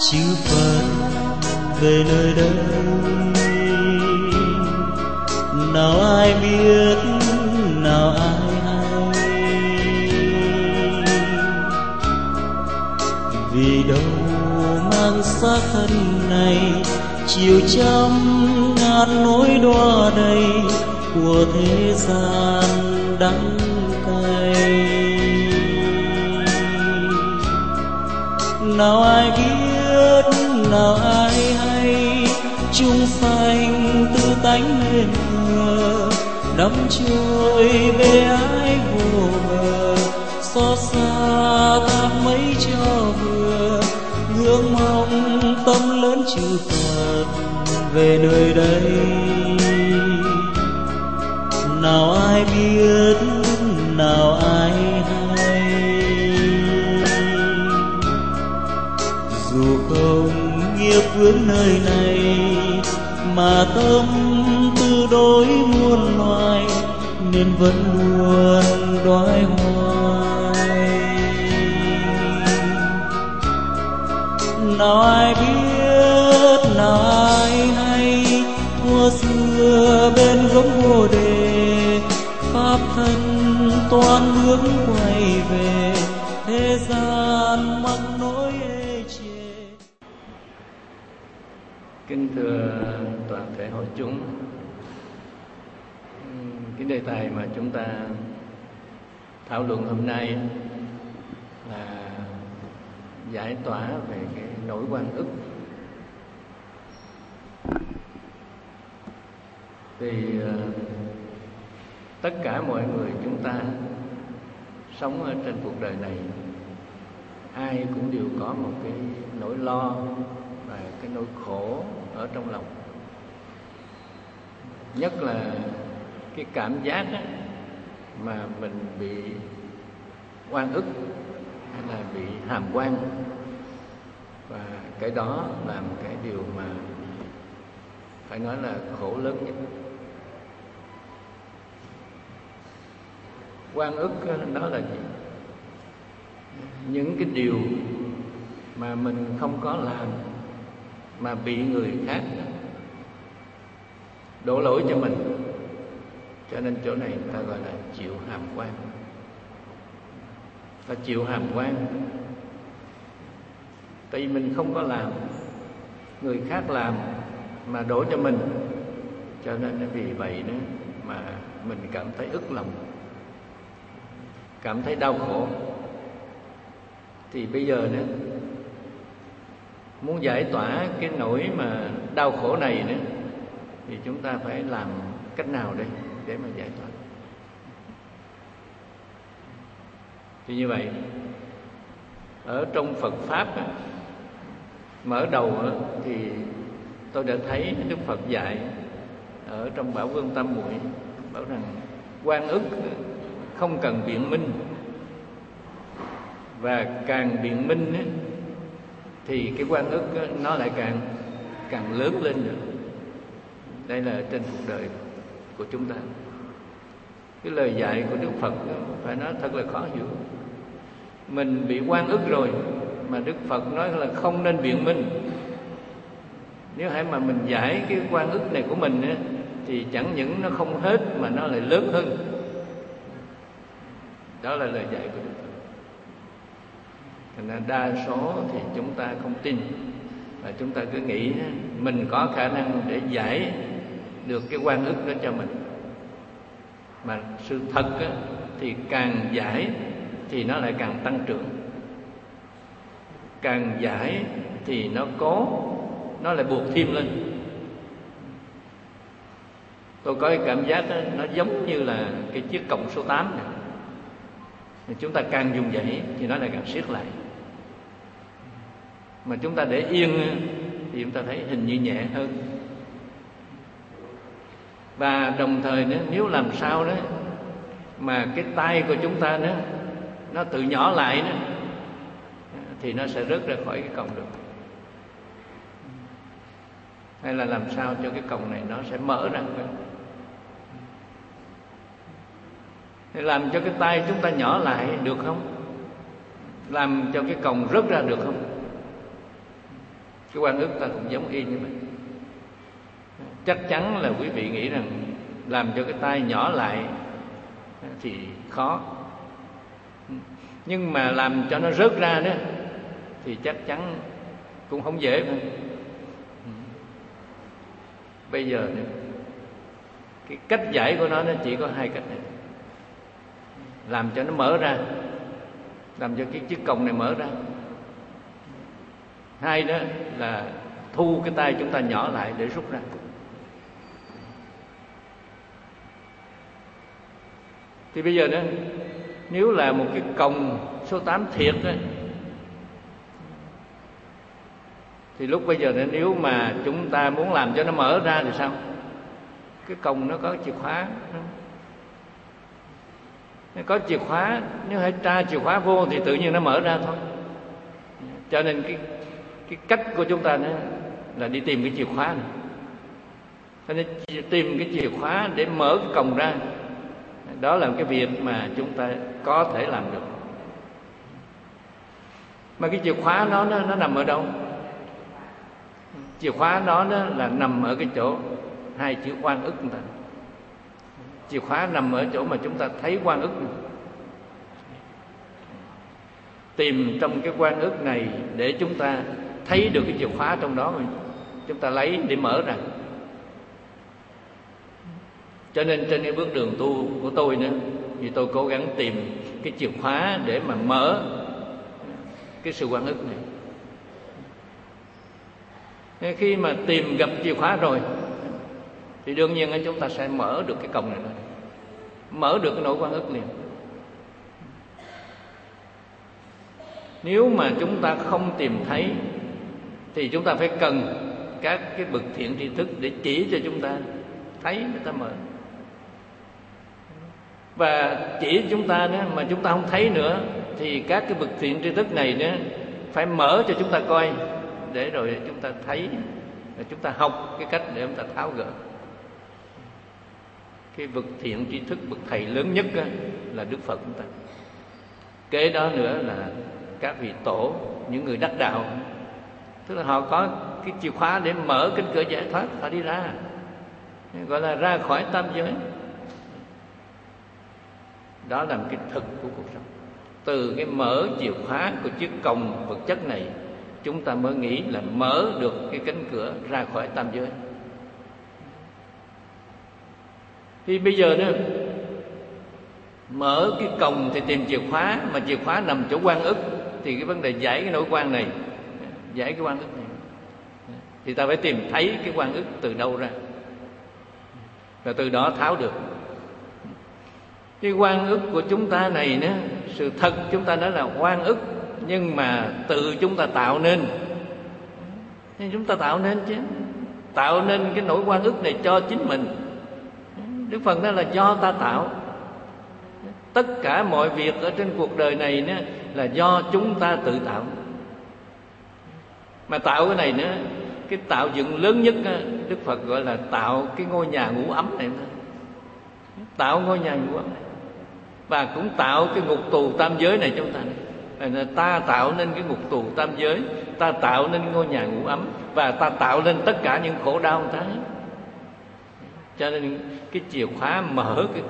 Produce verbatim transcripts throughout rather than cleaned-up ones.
chư Phật về nơi đây. Nào ai biết, nào ai hay, vì đâu mang xác thân này chiều trăm ngàn nỗi đọa đầy của thế gian đắng cay. Nào ai biết, nào ai hay, chúng sanh tự tánh nên thờ, đắm trôi bề ái vô bờ, xót xa thác mấy cho vừa, ngưỡng mong tâm lớn chư Phật về nơi đây. Nào ai biết, nào ai hay, dù không nghiệp vướng nơi này, mà tâm tư đối muôn loài, nên vẫn luôn đoái hoài. Nào ai biết, nào ai hay, thuở xưa bên gốc Bồ Đề, pháp thân toan hướng quay về, thế gian mắc nỗi ê chề. Kính thưa toàn thể hội chúng, cái đề tài mà chúng ta thảo luận hôm nay là giải tỏa về cái nỗi oan ức. Thì uh, tất cả mọi người chúng ta sống ở trên cuộc đời này, ai cũng đều có một cái nỗi lo và cái nỗi khổ ở trong lòng. Nhất là cái cảm giác á, mà mình bị oan ức hay là bị hàm oan, và cái đó là một cái điều mà phải nói là khổ lớn nhất. Oan ức đó là gì? Những cái điều mà mình không có làm mà bị người khác đổ lỗi cho mình, cho nên chỗ này ta gọi là chịu hàm oan. Ta chịu hàm oan tại vì mình không có làm, người khác làm mà đổ cho mình, cho nên vì vậy đó mà mình cảm thấy ức lòng, cảm thấy đau khổ. Thì bây giờ nữa muốn giải tỏa cái nỗi mà đau khổ này nữa, thì chúng ta phải làm cách nào đây để mà giải tỏa? Thì như vậy, ở trong Phật Pháp á, mở đầu á, thì tôi đã thấy Đức Phật dạy ở trong Bảo Vương Tam Muội, bảo rằng oan ức không cần biện minh, và càng biện minh á, thì cái oan ức á, nó lại càng càng lớn lên nữa. Đây là trên cuộc đời của chúng ta. Cái lời dạy của Đức Phật á, phải nói thật là khó hiểu. Mình bị oan ức rồi mà Đức Phật nói là không nên biện minh. Nếu hãy mà mình giải cái oan ức này của mình á, thì chẳng những nó không hết mà nó lại lớn hơn. Đó là lời dạy của Đức Phật. Thành ra đa số thì chúng ta không tin, và chúng ta cứ nghĩ mình có khả năng để giải được cái oan ức đó cho mình. Mà sự thật á, thì càng giải thì nó lại càng tăng trưởng, càng giải thì nó cố, nó lại buộc thêm lên. Tôi có cái cảm giác đó, nó giống như là cái chiếc còng số tám này. Chúng ta càng dùng dãy thì nó lại càng siết lại, mà chúng ta để yên thì chúng ta thấy hình như nhẹ hơn. Và đồng thời nữa, nếu làm sao đó mà cái tay của chúng ta nữa nó tự nhỏ lại nữa, thì nó sẽ rớt ra khỏi cái còng được. Hay là làm sao cho cái còng này nó sẽ mở ra, thì làm cho cái tay chúng ta nhỏ lại được không? Làm cho cái còng rớt ra được không? Cái oan ức ta cũng giống y như vậy. Chắc chắn là quý vị nghĩ rằng làm cho cái tay nhỏ lại thì khó, nhưng mà làm cho nó rớt ra đó thì chắc chắn cũng không dễ thôi. Bây giờ này, cái cách giải của nó nó chỉ có hai cách này: làm cho nó mở ra, làm cho cái chiếc còng này mở ra. Hai đó là thu cái tay chúng ta nhỏ lại để rút ra. Thì bây giờ đó, nếu là một cái còng số tám thiệt đó, thì lúc bây giờ đó, nếu mà chúng ta muốn làm cho nó mở ra thì sao? Cái còng nó có chìa khóa, nó có chìa khóa, nếu hãy tra chìa khóa vô thì tự nhiên nó mở ra thôi. Cho nên cái cái cách của chúng ta đó là đi tìm cái chìa khóa này. Cho nên tìm cái chìa khóa để mở cái còng ra, đó là cái việc mà chúng ta có thể làm được. Mà cái chìa khóa nó nó, nó nằm ở đâu? Chìa khóa nó, nó là nằm ở cái chỗ hai chữ oan ức chúng ta. Chìa khóa nằm ở chỗ mà chúng ta thấy oan ức này. Tìm trong cái oan ức này để chúng ta thấy được cái chìa khóa trong đó, mà chúng ta lấy để mở ra. Cho nên trên cái bước đường tu của tôi nữa, thì tôi cố gắng tìm cái chìa khóa để mà mở cái sự oan ức này. Nên khi mà tìm gặp chìa khóa rồi thì đương nhiên chúng ta sẽ mở được cái còng này, mở được cái nỗi oan ức liền. Nếu mà chúng ta không tìm thấy thì chúng ta phải cần các cái bậc thiện tri thức để chỉ cho chúng ta thấy, người ta mở. Và chỉ chúng ta nữa mà chúng ta không thấy nữa thì các cái bậc thiện tri thức này nữa phải mở cho chúng ta coi, để rồi chúng ta thấy, và chúng ta học cái cách để chúng ta tháo gỡ. Cái bậc thiện tri thức, bậc thầy lớn nhất á, là Đức Phật chúng ta. Kế đó nữa là các vị tổ, những người đắc đạo, tức là họ có cái chìa khóa để mở cánh cửa giải thoát, họ đi ra, gọi là ra khỏi tam giới. Đó là một cái thực của cuộc sống. Từ cái mở chìa khóa của chiếc còng vật chất này, chúng ta mới nghĩ là mở được cái cánh cửa ra khỏi tam giới. Thì bây giờ nữa, mở cái còng thì tìm chìa khóa, mà chìa khóa nằm chỗ oan ức, thì cái vấn đề giải cái nỗi oan này, giải cái oan ức này, thì ta phải tìm thấy cái oan ức từ đâu ra, và từ đó tháo được. Cái oan ức của chúng ta này nữa, sự thật chúng ta nói là oan ức, nhưng mà tự chúng ta tạo nên. Nên chúng ta tạo nên chứ, tạo nên cái nỗi oan ức này cho chính mình. Đức Phật nói là do ta tạo. Tất cả mọi việc ở trên cuộc đời này nữa là do chúng ta tự tạo. Mà tạo cái này nữa, cái tạo dựng lớn nhất đó, Đức Phật gọi là tạo cái ngôi nhà ngủ ấm này. Tạo ngôi nhà ngủ ấm này, và cũng tạo cái ngục tù tam giới này chúng ta này. Ta tạo nên cái ngục tù tam giới, ta tạo nên ngôi nhà ngủ ấm, và ta tạo nên tất cả những khổ đau của ta. Cho nên cái chìa khóa mở cái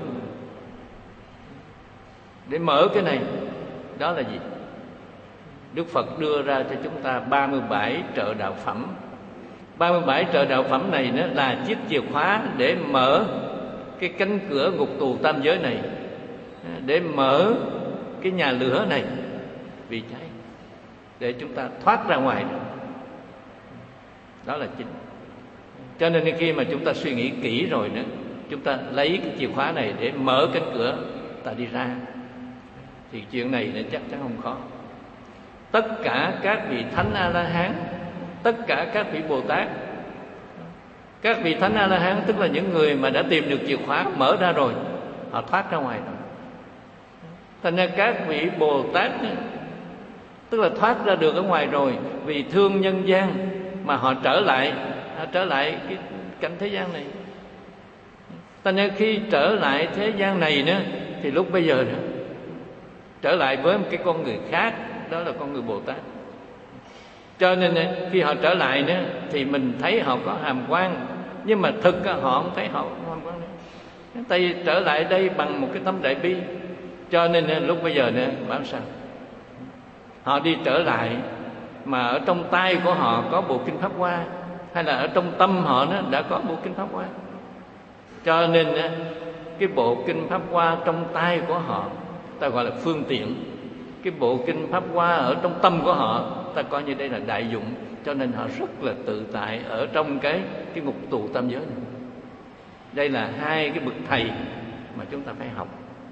để mở cái này, đó là gì? Đức Phật đưa ra cho chúng ta ba mươi bảy trợ đạo phẩm. ba mươi bảy trợ đạo phẩm này nó là chiếc chìa khóa để mở cái cánh cửa ngục tù tam giới này, để mở cái nhà lửa này bị cháy, để chúng ta thoát ra ngoài được. Đó là chính. Cho nên khi mà chúng ta suy nghĩ kỹ rồi nữa, chúng ta lấy cái chìa khóa này để mở cánh cửa ta đi ra, thì chuyện này nó chắc chắn không khó. Tất cả các vị Thánh A-la-hán, tất cả các vị Bồ Tát, các vị Thánh A-la-hán tức là những người mà đã tìm được chìa khóa mở ra rồi, họ thoát ra ngoài rồi. Thành ra các vị Bồ Tát tức là thoát ra được ở ngoài rồi, vì thương nhân gian mà họ trở lại, họ trở lại cái cảnh thế gian này. Thành ra khi trở lại thế gian này nữa, thì lúc bây giờ nữa, trở lại với một cái con người khác, đó là con người Bồ Tát. Cho nên khi họ trở lại đó, thì mình thấy họ có hàm quan, nhưng mà thực họ không thấy họ có hàm quan nữa. Tại vì trở lại đây bằng một cái tấm đại bi. Cho nên lúc bây giờ này bảo sao họ đi trở lại mà ở trong tay của họ có bộ kinh Pháp Hoa, hay là ở trong tâm họ nó đã có bộ kinh Pháp Hoa. Cho nên cái bộ kinh Pháp Hoa trong tay của họ ta gọi là phương tiện, cái bộ kinh Pháp Hoa ở trong tâm của họ ta coi như đây là đại dụng. Cho nên họ rất là tự tại ở trong cái cái ngục tù tam giới này. Đây là hai cái bậc thầy mà chúng ta phải học.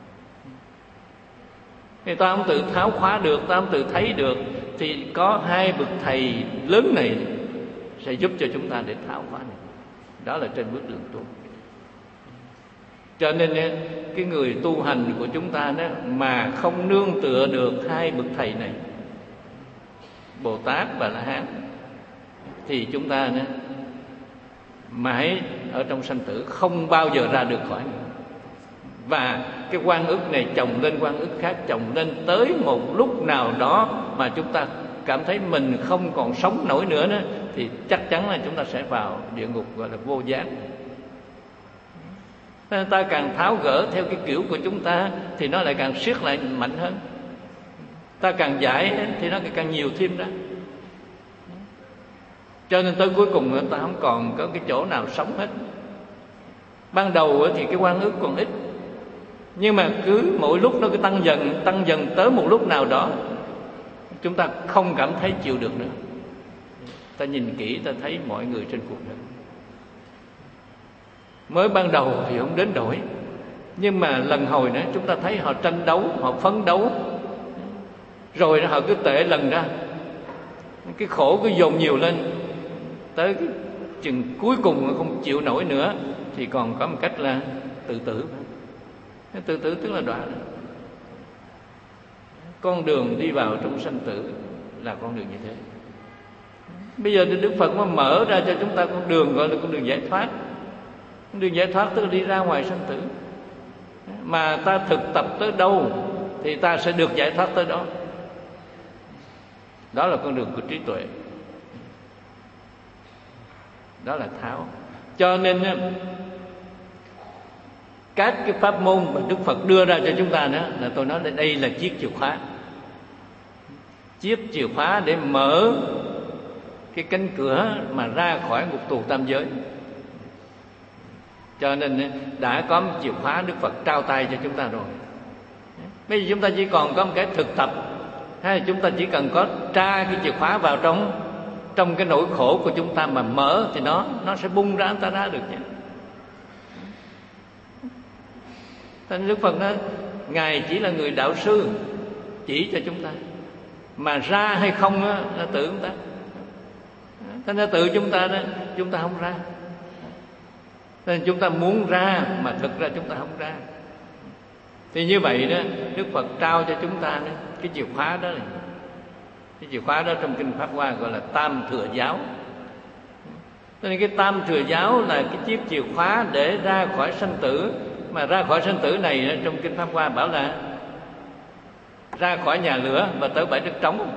Người ta không tự tháo khóa được, ta không tự thấy được, thì có hai bậc thầy lớn này sẽ giúp cho chúng ta để tháo khóa này. Đó là trên bước đường tu. Cho nên cái người tu hành của chúng ta đó mà không nương tựa được hai bậc thầy này, Bồ Tát và La Hán, thì chúng ta đó mãi ở trong sanh tử, không bao giờ ra được khỏi nữa. Và cái oan ức này chồng lên oan ức khác, chồng lên tới một lúc nào đó mà chúng ta cảm thấy mình không còn sống nổi nữa đó, thì chắc chắn là chúng ta sẽ vào địa ngục gọi là vô giác. Nên ta càng tháo gỡ theo cái kiểu của chúng ta thì nó lại càng siết lại mạnh hơn. Ta càng giải thì nó càng nhiều thêm ra. Cho nên tới cuối cùng ta không còn có cái chỗ nào sống hết. Ban đầu thì cái oan ức còn ít, nhưng mà cứ mỗi lúc nó cứ tăng dần, tăng dần tới một lúc nào đó chúng ta không cảm thấy chịu được nữa. Ta nhìn kỹ ta thấy mọi người trên cuộc đời mới ban đầu thì không đến đổi, nhưng mà lần hồi nữa chúng ta thấy họ tranh đấu, họ phấn đấu, rồi họ cứ tệ lần ra, cái khổ cứ dồn nhiều lên, tới cái chừng cuối cùng không chịu nổi nữa thì còn có một cách là tự tử. Tự tử tức là đọa. Con đường đi vào trong sanh tử là con đường như thế. Bây giờ Đức Phật mới mở ra cho chúng ta con đường gọi là con đường giải thoát. Con đường giải thoát tức là đi ra ngoài sanh tử. Mà ta thực tập tới đâu thì ta sẽ được giải thoát tới đó. Đó là con đường của trí tuệ. Đó là tháo. Cho nên các cái pháp môn mà Đức Phật đưa ra cho chúng ta đó, là tôi nói đây là chiếc chìa khóa. Chiếc chìa khóa để mở cái cánh cửa mà ra khỏi ngục tù tam giới. Cho nên đã có một chìa khóa Đức Phật trao tay cho chúng ta rồi. Bây giờ chúng ta chỉ còn có một cái thực tập, hay là chúng ta chỉ cần có tra cái chìa khóa vào trong trong cái nỗi khổ của chúng ta mà mở thì nó nó sẽ bung ra, ta ra được nhé. Thành Đức Phật nói Ngài chỉ là người đạo sư chỉ cho chúng ta, mà ra hay không đó, là tự chúng ta. Thành ra tự chúng ta đó, chúng ta không ra. Nên chúng ta muốn ra mà thực ra chúng ta không ra. Thì như vậy đó, Đức Phật trao cho chúng ta đó, cái chìa khóa đó này. Cái chìa khóa đó trong Kinh Pháp Hoa gọi là Tam Thừa Giáo. Nên cái Tam Thừa Giáo là cái chiếc chìa khóa để ra khỏi sanh tử. Mà ra khỏi sanh tử này trong Kinh Pháp Hoa bảo là ra khỏi nhà lửa và tới bãi đất trống.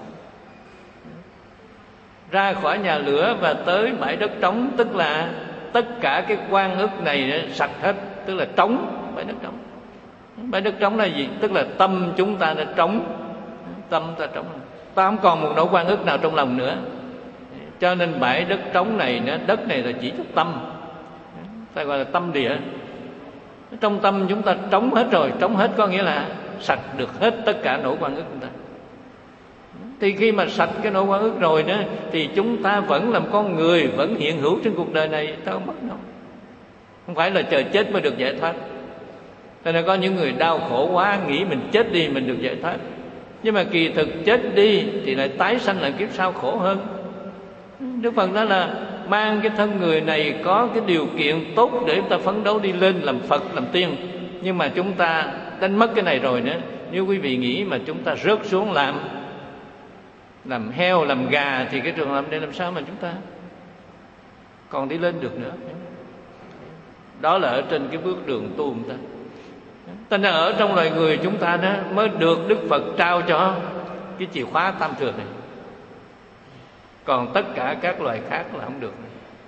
Ra khỏi nhà lửa và tới bãi đất trống tức là tất cả cái oan ức này sạch hết, tức là trống, bãi đất trống. Bãi đất trống là gì? Tức là tâm chúng ta đã trống. Tâm ta trống, ta không còn một nỗi oan ức nào trong lòng nữa. Cho nên bãi đất trống này, đất này là chỉ cho tâm, ta gọi là tâm địa. Trong tâm chúng ta trống hết rồi. Trống hết có nghĩa là sạch được hết tất cả nỗi oan ức chúng ta. Thì khi mà sạch cái nỗi oan ức rồi đó, thì chúng ta vẫn làm con người, vẫn hiện hữu trên cuộc đời này, ta không mất đâu. Không phải là chờ chết mới được giải thoát. Cho nên có những người đau khổ quá, nghĩ mình chết đi mình được giải thoát. Nhưng mà kỳ thực chết đi thì lại tái sanh lại kiếp sau khổ hơn. Đức Phật nói là mang cái thân người này có cái điều kiện tốt để chúng ta phấn đấu đi lên làm Phật, làm tiên. Nhưng mà chúng ta đánh mất cái này rồi nữa. Nếu quý vị nghĩ mà chúng ta rớt xuống làm làm heo, làm gà, thì cái trường hợp này làm sao mà chúng ta còn đi lên được nữa. Đó là ở trên cái bước đường tu chúng ta. Cho nên ở trong loài người chúng ta đó mới được Đức Phật trao cho cái chìa khóa tam thừa này. còn tất cả các loài khác là không được.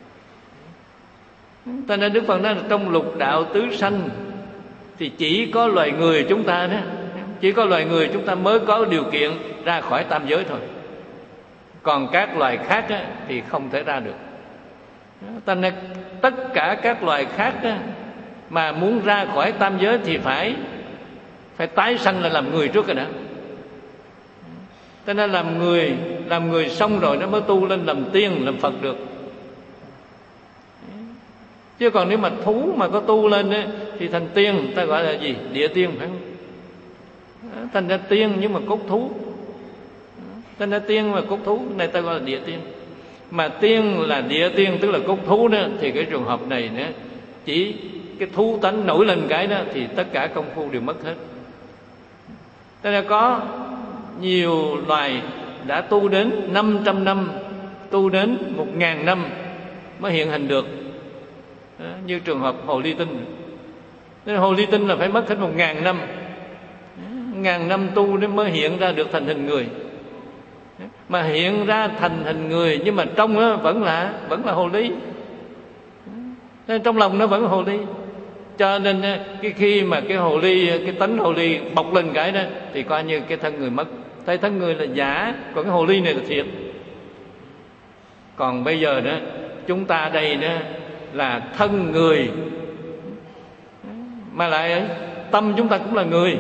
Cho nên Đức Phật nói là trong lục đạo tứ sanh thì chỉ có loài người chúng ta đó, chỉ có loài người chúng ta mới có điều kiện ra khỏi tam giới thôi. Còn các loài khác á, thì không thể ra được. Cho nên tất cả các loài khác á, mà muốn ra khỏi tam giới thì phải phải tái sanh là làm người trước rồi đã. Cho nên làm người làm người xong rồi nó mới tu lên làm tiên làm Phật được. Chứ còn nếu mà thú mà có tu lên ấy, thì thành tiên, ta gọi là gì? Địa tiên phải không? Thành ra tiên nhưng mà cốt thú. Thành ra tiên mà cốt thú này ta gọi là địa tiên. Mà tiên là địa tiên tức là cốt thú đó, thì cái trường hợp này nữa, chỉ cái thú tánh nổi lên cái đó thì tất cả công phu đều mất hết. Thế là có nhiều loài đã tu đến năm trăm năm, tu đến một ngàn năm mới hiện hình được. Đó, như trường hợp Hồ Ly Tinh. Nên Hồ Ly Tinh là phải mất hết một ngàn năm, ngàn năm tu để mới hiện ra được thành hình người. Mà hiện ra thành hình người nhưng mà trong nó vẫn là vẫn là hồ ly, nên trong lòng nó vẫn là hồ ly. Cho nên cái khi mà cái hồ ly, cái tánh hồ ly bộc lên cái đó thì coi như cái thân người mất. Thấy thân người là giả, còn cái hồ ly này là thiệt. Còn bây giờ đó chúng ta đây đó là thân người, mà lại tâm chúng ta cũng là người.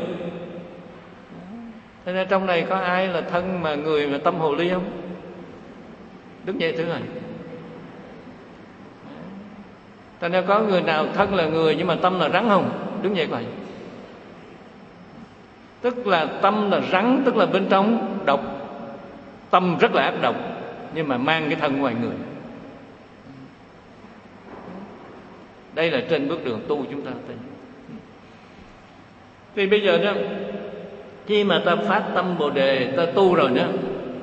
Thế nên trong này có ai là thân mà người mà tâm hồ ly không? Đứng dậy thử rồi. Thế nên có người nào thân là người nhưng mà tâm là rắn không? Đứng dậy coi. Tức là tâm là rắn, tức là bên trong độc. Tâm rất là ác độc, nhưng mà mang cái thân ngoài người. Đây là trên bước đường tu chúng ta. Thì bây giờ đó, khi mà ta phát tâm Bồ Đề, ta tu rồi nữa,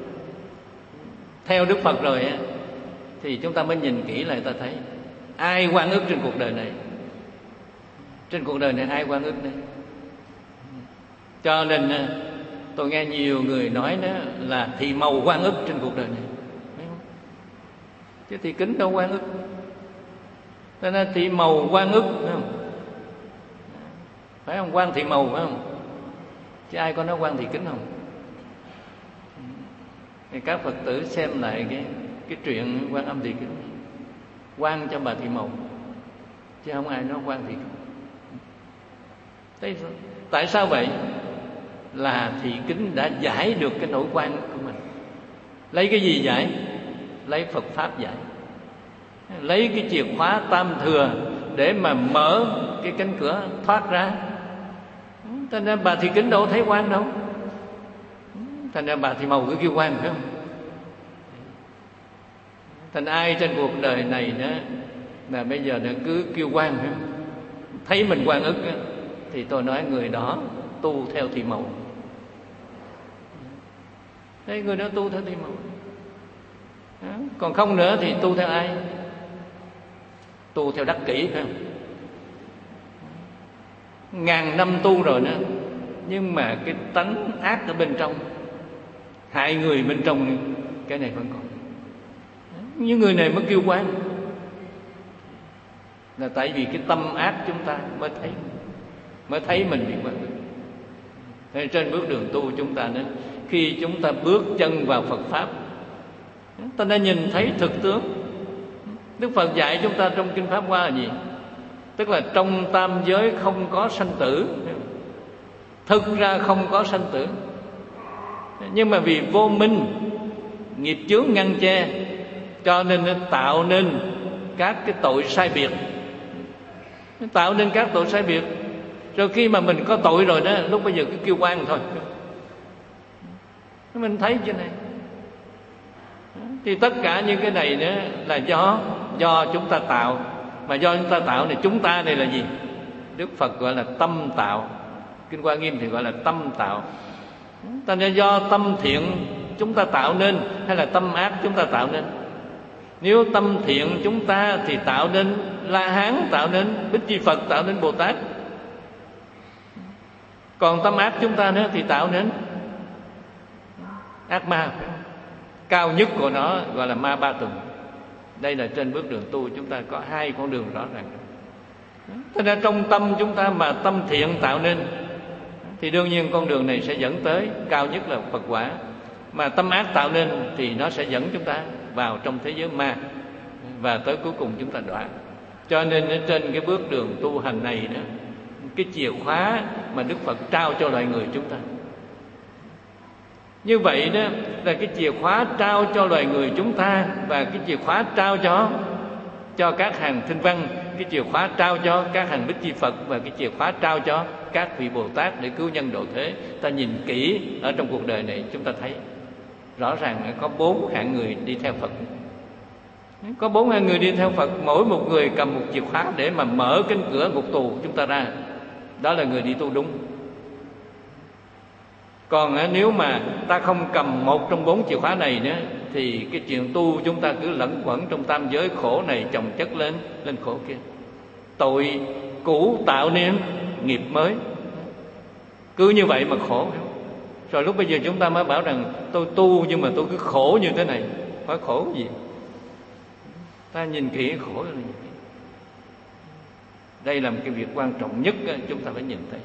theo Đức Phật rồi á, thì chúng ta mới nhìn kỹ lại, ta thấy ai oan ức trên cuộc đời này. Trên cuộc đời này ai oan ức đây? Cho nên tôi nghe nhiều người nói đó là Thị Màu oan ức trên cuộc đời này, thấy không? Chứ Thị Kính đâu oan ức. Cho nên Thị Màu oan ức, phải không? Phải không? Quan Thị Màu phải không? Chứ ai có nói Quan Thị Kính không? Thì các Phật tử xem lại cái cái chuyện Quan Âm Thị Kính, quan cho bà Thị Màu, chứ không ai nói Quan Thị Kính. Thế tại sao vậy? Là Thị Kính đã giải được cái nỗi quan của mình. Lấy cái gì giải? Lấy Phật Pháp giải. Lấy cái chìa khóa tam thừa để mà mở cái cánh cửa thoát ra. Thành ra bà Thị Kính đâu thấy quan đâu. Thành ra bà Thị Màu cứ kêu quan phải không? Thành ai trên cuộc đời này đó mà bây giờ nó cứ kêu quan phải không? Thấy mình quan ức đó, thì tôi nói người đó tu theo Thị Màu. Thấy người đó tu theo Thị Màu. Đó. Còn không nữa thì tu theo ai? Tu theo Đắc Kỷ phải không? Ngàn năm tu rồi đó, nhưng mà cái tánh ác ở bên trong, hại người bên trong, cái này vẫn còn. Những người này mới kêu quan, là tại vì cái tâm ác chúng ta mới thấy mới thấy mình bị quan ức. Thế trên bước đường tu chúng ta đó, khi chúng ta bước chân vào Phật Pháp, ta đã nhìn thấy thực tướng. Đức Phật dạy chúng ta trong Kinh Pháp Hoa là gì? Tức là trong tam giới không có sanh tử. Thực ra không có sanh tử, nhưng mà vì vô minh, nghiệp chướng ngăn che, cho nên nó tạo nên các cái tội sai biệt. Nó tạo nên các tội sai biệt. Rồi khi mà mình có tội rồi đó, lúc bây giờ cứ kêu oan thôi. Mình thấy chưa này? Thì tất cả những cái này nữa là do do chúng ta tạo. Mà do chúng ta tạo này, chúng ta này là gì? Đức Phật gọi là tâm tạo. Kinh Hoa Nghiêm thì gọi là tâm tạo. Thành ra do tâm thiện chúng ta tạo nên, hay là tâm ác chúng ta tạo nên? Nếu tâm thiện chúng ta thì tạo nên La Hán, tạo nên Bích Chi Phật, tạo nên Bồ Tát. Còn tâm ác chúng ta nữa thì tạo nên ác ma. cao nhất của nó gọi là ma ba tuần. Đây là trên bước đường tu chúng ta có hai con đường rõ ràng. Thế nên trong tâm chúng ta mà tâm thiện tạo nên thì đương nhiên con đường này sẽ dẫn tới cao nhất là Phật quả. Mà tâm ác tạo nên thì nó sẽ dẫn chúng ta vào trong thế giới ma, và tới cuối cùng chúng ta đọa. Cho nên ở trên cái bước đường tu hành này đó, cái chìa khóa mà Đức Phật trao cho loài người chúng ta, như vậy đó là cái chìa khóa trao cho loài người chúng ta, và cái chìa khóa trao cho cho các hàng Thinh Văn, cái chìa khóa trao cho các hàng Bích Chi Phật, và cái chìa khóa trao cho các vị Bồ Tát để cứu nhân độ thế. Ta nhìn kỹ ở trong cuộc đời này chúng ta thấy rõ ràng có bốn hạng người đi theo Phật. Có bốn hạng người đi theo Phật, mỗi một người cầm một chìa khóa để mà mở cánh cửa ngục tù chúng ta ra. Đó là người đi tu đúng. Còn nếu mà ta không cầm một trong bốn chìa khóa này nữa thì cái chuyện tu chúng ta cứ lẫn quẩn trong tam giới khổ này, chồng chất lên lên khổ kia. Tội cũ tạo nên nghiệp mới, cứ như vậy mà khổ. Rồi lúc bây giờ chúng ta mới bảo rằng tôi tu nhưng mà tôi cứ khổ như thế này. Phải khổ gì? Ta nhìn kỹ khổ là gì? Đây là một cái việc quan trọng nhất chúng ta phải nhìn thấy.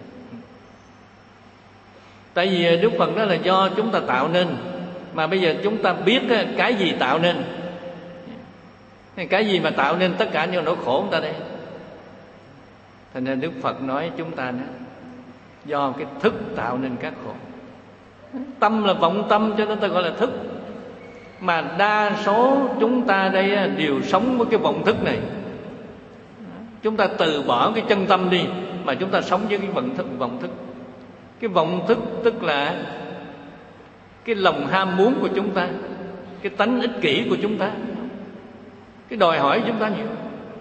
Tại vì Đức Phật đó là do chúng ta tạo nên, mà bây giờ chúng ta biết cái gì tạo nên, cái gì mà tạo nên tất cả những nỗi khổ chúng ta đây. Thành ra Đức Phật nói chúng ta đó, do cái thức tạo nên các khổ. Tâm là vọng tâm cho nên ta gọi là thức. Mà đa số chúng ta đây đều sống với cái vọng thức này. Chúng ta từ bỏ cái chân tâm đi mà chúng ta sống với cái vọng thức, vọng thức. Cái vọng thức tức là cái lòng ham muốn của chúng ta, cái tánh ích kỷ của chúng ta, cái đòi hỏi của chúng ta nhiều.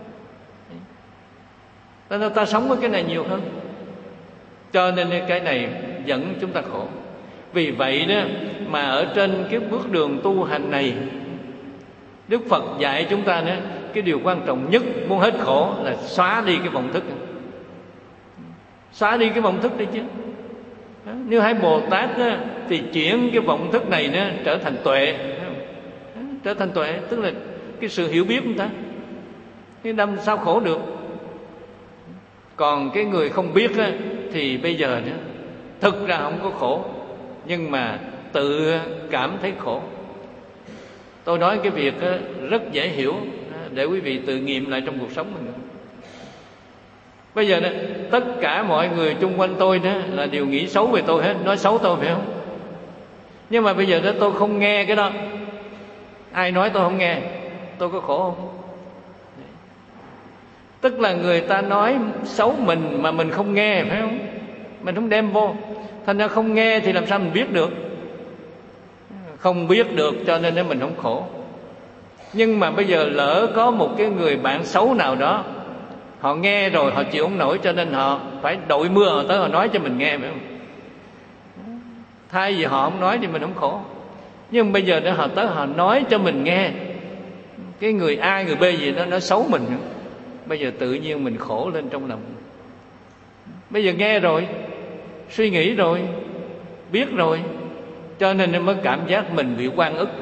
Nên ta sống với cái này nhiều hơn. Cho nên cái này dẫn chúng ta khổ. Vì vậy đó mà ở trên cái bước đường tu hành này, Đức Phật dạy chúng ta đó, cái điều quan trọng nhất muốn hết khổ là xóa đi cái vọng thức. Xóa đi cái vọng thức đi chứ. Nếu hai Bồ Tát đó, thì chuyển cái vọng thức này đó, trở thành tuệ. Trở thành tuệ tức là cái sự hiểu biết của chúng ta. Cái đâm sao khổ được. Còn cái người không biết đó, thì bây giờ đó, thực ra không có khổ, nhưng mà tự cảm thấy khổ. Tôi nói cái việc đó, rất dễ hiểu để quý vị tự nghiệm lại trong cuộc sống mình. Bây giờ đó, tất cả mọi người chung quanh tôi đó là đều nghĩ xấu về tôi hết, nói xấu tôi phải không? Nhưng mà bây giờ đó tôi không nghe cái đó, ai nói tôi không nghe, tôi có khổ không? Tức là người ta nói xấu mình mà mình không nghe, phải không? Mình không đem vô. Thành ra không nghe thì làm sao mình biết được? Không biết được cho nên mình không khổ. Nhưng mà bây giờ lỡ có một cái người bạn xấu nào đó, họ nghe rồi họ chịu không nổi, cho nên họ phải đội mưa họ tới họ nói cho mình nghe, phải không? Thay vì họ không nói thì mình không khổ. Nhưng bây giờ để họ tới họ nói cho mình nghe, cái người A người B gì đó nói xấu mình, bây giờ tự nhiên mình khổ lên trong lòng. Bây giờ nghe rồi, suy nghĩ rồi, biết rồi, cho nên mới cảm giác mình bị oan ức.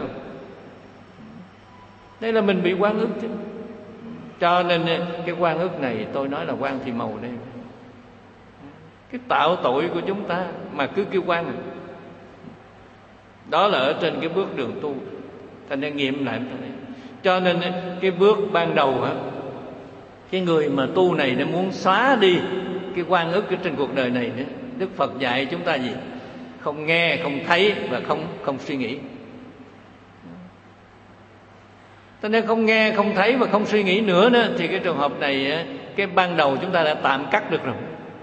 Đây là mình bị oan ức chứ. Cho nên cái oan ức này tôi nói là oan thì màu đây. Cái tạo tội của chúng ta mà cứ kêu oan. Đó là ở trên cái bước đường tu. Thành ra nghiệm lại. Cho nên cái bước ban đầu á, cái người mà tu này nó muốn xóa đi cái oan ức ở trên cuộc đời này nữa. Đức Phật dạy chúng ta gì? Không nghe, không thấy và không không suy nghĩ. Cho nên không nghe, không thấy và không suy nghĩ nữa đó, thì cái trường hợp này cái ban đầu chúng ta đã tạm cắt được rồi.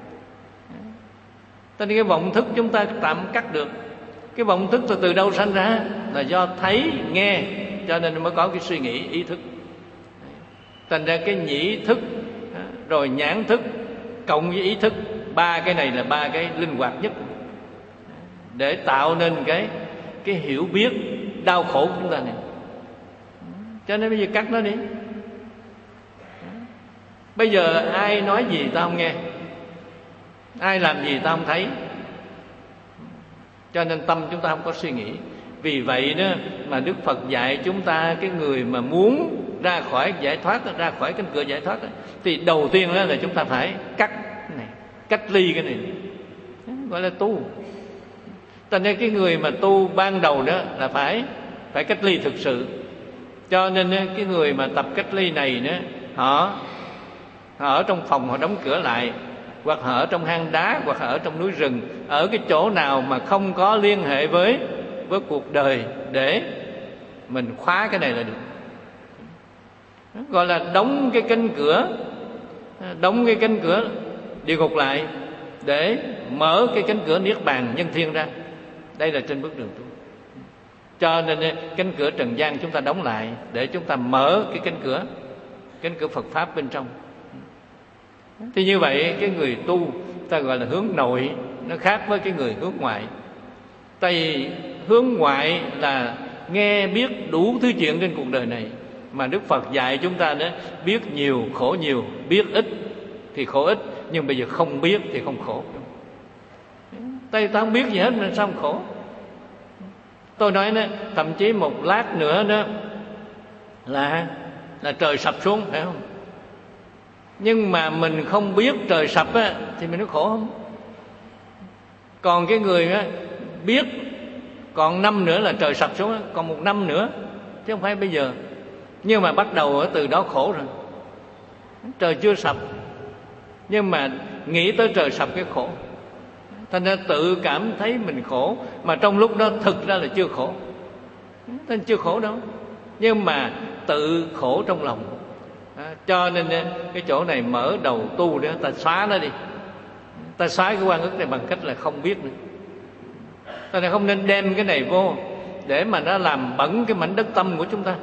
Cho nên cái vọng thức chúng ta tạm cắt được. Cái vọng thức từ từ đâu sanh ra? Là do thấy, nghe, cho nên mới có cái suy nghĩ, ý thức. Thành ra cái nhĩ thức rồi nhãn thức cộng với ý thức, ba cái này là ba cái linh hoạt nhất để tạo nên cái cái hiểu biết đau khổ của chúng ta này. Cho nên bây giờ cắt nó đi. Bây giờ ai nói gì ta không nghe, ai làm gì ta không thấy, cho nên tâm chúng ta không có suy nghĩ. Vì vậy đó mà Đức Phật dạy chúng ta, cái người mà muốn ra khỏi giải thoát, ra khỏi cánh cửa giải thoát đó, thì đầu tiên đó là chúng ta phải cắt cái này, cách ly cái này, gọi là tu. Cho nên cái người mà tu ban đầu đó là phải phải cách ly thực sự. Cho nên cái người mà tập cách ly này đó, họ họ ở trong phòng họ đóng cửa lại, hoặc họ ở trong hang đá, hoặc họ ở trong núi rừng, ở cái chỗ nào mà không có liên hệ với với cuộc đời, để mình khóa cái này là được. Gọi là đóng cái cánh cửa, đóng cái cánh cửa địa ngục lại để mở cái cánh cửa niết bàn nhân thiên ra. Đây là trên bước đường tu. Cho nên cánh cửa trần gian chúng ta đóng lại để chúng ta mở cái cánh cửa, cánh cửa Phật pháp bên trong. Thì như vậy cái người tu ta gọi là hướng nội, nó khác với cái người hướng ngoại. Tại vì hướng ngoại là nghe biết đủ thứ chuyện trên cuộc đời này, mà Đức Phật dạy chúng ta đó, biết nhiều khổ nhiều, biết ít thì khổ ít, nhưng bây giờ không biết thì không khổ. Tại vì ta không biết gì hết nên sao không khổ. Tôi nói đó, thậm chí một lát nữa đó là là trời sập xuống, phải không? Nhưng mà mình không biết trời sập á, thì mình có khổ không? Còn cái người á, biết còn năm nữa là trời sập xuống, còn một năm nữa, chứ không phải bây giờ. Nhưng mà bắt đầu ở từ đó khổ rồi. Trời chưa sập, nhưng mà nghĩ tới trời sập cái khổ. Thành ra tự cảm thấy mình khổ, mà trong lúc đó thực ra là chưa khổ. Thành chưa khổ đâu, nhưng mà tự khổ trong lòng. À, cho nên cái chỗ này mở đầu tu để ta xóa nó đi. Ta xóa cái oan ức này bằng cách là không biết nữa. Ta này không nên đem cái này vô để mà nó làm bẩn cái mảnh đất tâm của chúng ta.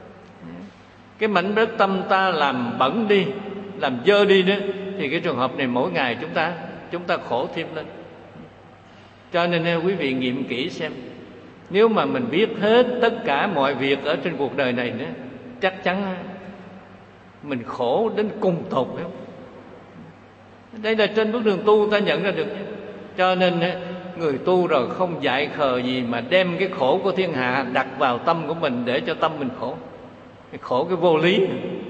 Cái mảnh đất tâm ta làm bẩn đi, làm dơ đi đó, thì cái trường hợp này mỗi ngày chúng ta chúng ta khổ thêm lên. Cho nên quý vị nghiệm kỹ xem, nếu mà mình biết hết tất cả mọi việc ở trên cuộc đời này nữa, chắc chắn mình khổ đến cùng tột. Đây là trên bước đường tu ta nhận ra được. Cho nên người tu rồi không dại khờ gì mà đem cái khổ của thiên hạ đặt vào tâm của mình để cho tâm mình khổ. Cái khổ cái vô lý.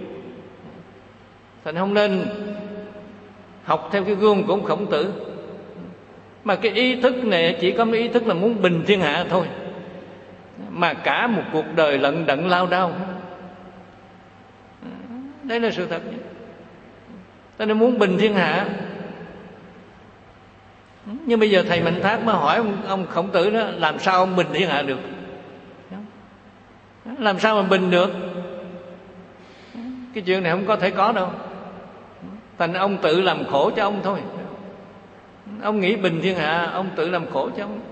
Thành không nên học theo cái gương của ông Khổng Tử. Mà cái ý thức này chỉ có một ý thức là muốn bình thiên hạ thôi, mà cả một cuộc đời lận đận lao đao. Đây là sự thật. Ta nên muốn bình thiên hạ. Nhưng bây giờ thầy Mạnh Thác mới hỏi ông, ông Khổng Tử đó, làm sao ông bình thiên hạ được? Làm sao mà bình được? Cái chuyện này không có thể có đâu. Thành ông tự làm khổ cho ông thôi. Ông nghĩ bình thiên hạ, ông tự làm khổ cho ông.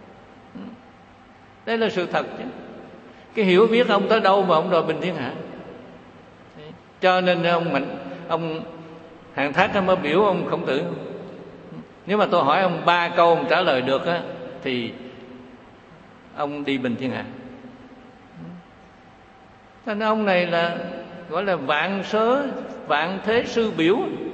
Đây là sự thật chứ. Cái hiểu biết ông tới đâu mà ông đòi bình thiên hạ. Cho nên ông Mạnh, ông Hàng Thác mới biểu ông Khổng Tử. Nếu mà tôi hỏi ông ba câu ông trả lời được á, thì ông đi bình thiên hạ. Thành ông này là gọi là vạn sớ, vạn thế sư biểu,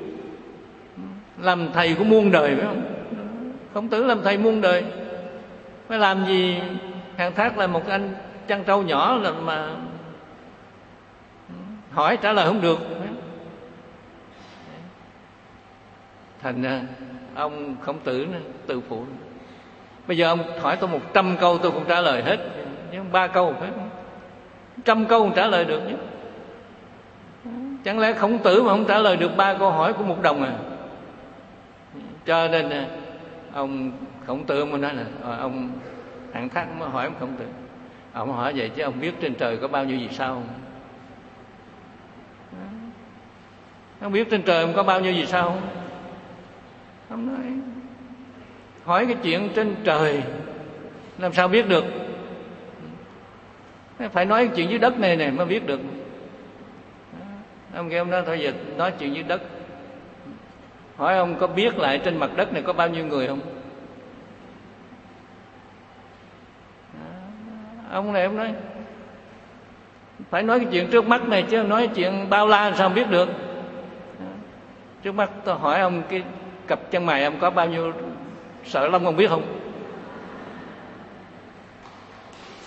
làm thầy của muôn đời, phải không? Khổng Tử làm thầy muôn đời, mới làm gì Hàng Thác là một anh chăn trâu nhỏ là mà hỏi trả lời không được. Thành ra ông Khổng Tử tự phụ. Bây giờ ông hỏi tôi một trăm câu tôi cũng trả lời hết, nhưng ba câu phải không? Trăm câu cũng trả lời được chứ. Chẳng lẽ Khổng Tử mà không trả lời được ba câu hỏi của một đồng à? Cho nên ông Khổng Tử mới nói là ông Hàng Thác mới hỏi ông Khổng Tử. Ông hỏi vậy chứ ông biết trên trời có bao nhiêu vì sao không? Ông biết trên trời ông có bao nhiêu vì sao không? Ông nói hỏi cái chuyện trên trời làm sao biết được? Phải nói chuyện dưới đất này này mới biết được. Ông kêu ông nói thôi giờ nói chuyện dưới đất. Hỏi ông có biết lại trên mặt đất này có bao nhiêu người không? Ông này ông nói phải nói cái chuyện trước mắt này chứ nói chuyện bao la sao biết được. Trước mắt tôi hỏi ông cái cặp chân mày ông có bao nhiêu sợi lông ông biết không?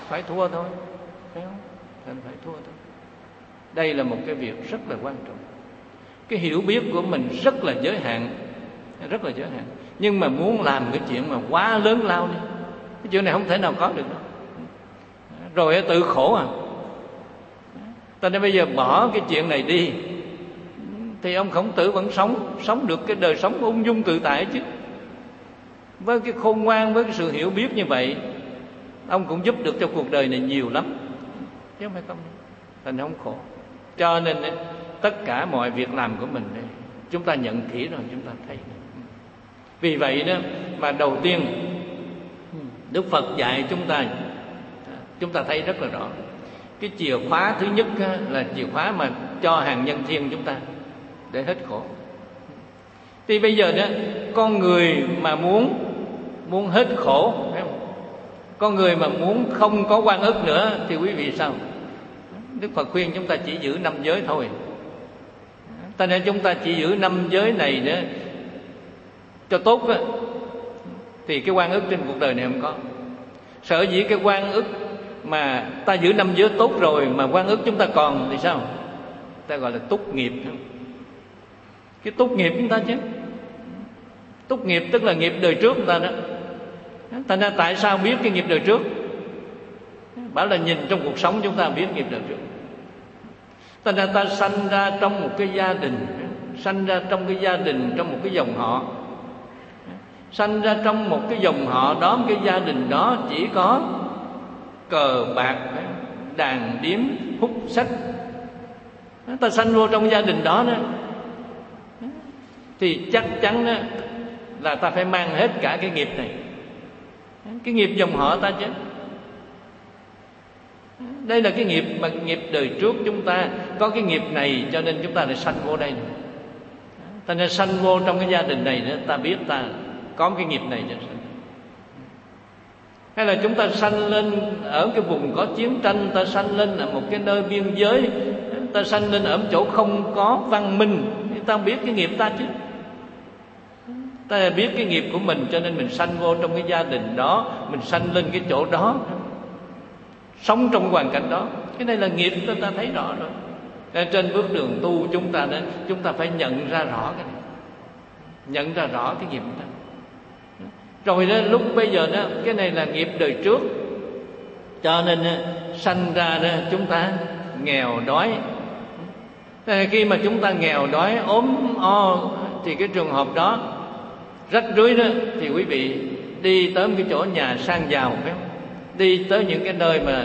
phải thua thôi, phải không? Thành phải thua thôi. Đây là một cái việc rất là quan trọng. Cái hiểu biết của mình rất là giới hạn, rất là giới hạn. Nhưng mà muốn làm cái chuyện mà quá lớn lao đi, cái chuyện này không thể nào có được đâu. Rồi tự khổ à. Ta nên bây giờ bỏ cái chuyện này đi thì ông Khổng Tử vẫn sống, sống được cái đời sống ung dung tự tại chứ. Với cái khôn ngoan, với cái sự hiểu biết như vậy, ông cũng giúp được cho cuộc đời này nhiều lắm, chứ không phải không. Thành không khổ. Cho nên tất cả mọi việc làm của mình chúng ta nhận kỹ rồi chúng ta thấy. Vì vậy đó mà đầu tiên Đức Phật dạy chúng ta, chúng ta thấy rất là rõ. Cái chìa khóa thứ nhất là chìa khóa mà cho hàng nhân thiên chúng ta để hết khổ. Thì bây giờ đó, con người mà muốn muốn hết khổ, phải không? Con người mà muốn không có oan ức nữa thì quý vị sao? Đức Phật khuyên chúng ta chỉ giữ năm giới thôi. Cho nên chúng ta chỉ giữ năm giới này nữa cho tốt đó, thì cái oan ức trên cuộc đời này không có. Sở dĩ cái oan ức mà ta giữ năm giới tốt rồi mà oan ức chúng ta còn thì sao? Ta gọi là túc nghiệp. Cái túc nghiệp chúng ta chứ. Túc nghiệp tức là nghiệp đời trước chúng ta đó. Thành ra tại sao biết cái nghiệp đời trước? Bảo là nhìn trong cuộc sống chúng ta biết nghiệp đời trước. Thành ra ta sanh ra trong một cái gia đình, sanh ra trong cái gia đình, trong một cái dòng họ, sanh ra trong một cái dòng họ đó, một cái gia đình đó chỉ có cờ bạc, đàn điếm, hút sách. Ta sanh vô trong gia đình đó, đó thì chắc chắn đó là ta phải mang hết cả cái nghiệp này, cái nghiệp dòng họ ta chứ. Đây là cái nghiệp mà nghiệp đời trước chúng ta có cái nghiệp này, cho nên chúng ta lại sanh vô đây. Ta nên sanh vô trong cái gia đình này nữa, ta biết ta có cái nghiệp này. Hay là chúng ta sanh lên ở cái vùng có chiến tranh, ta sanh lên ở một cái nơi biên giới, ta sanh lên ở một chỗ không có văn minh, thì ta biết cái nghiệp ta chứ. Ta biết cái nghiệp của mình, cho nên mình sanh vô trong cái gia đình đó, mình sanh lên cái chỗ đó, sống trong hoàn cảnh đó. Cái này là nghiệp, ta, ta thấy rõ rồi. Nên trên bước đường tu chúng ta đó, chúng ta phải nhận ra rõ cái này, nhận ra rõ cái nghiệp đó. Rồi đó, lúc bây giờ đó, cái này là nghiệp đời trước, cho nên sanh ra đó chúng ta nghèo đói. Khi mà chúng ta nghèo đói, ốm o, thì cái trường hợp đó rách rưới đó, thì quý vị đi tới một cái chỗ nhà sang giàu, phải không? Đi tới những cái nơi mà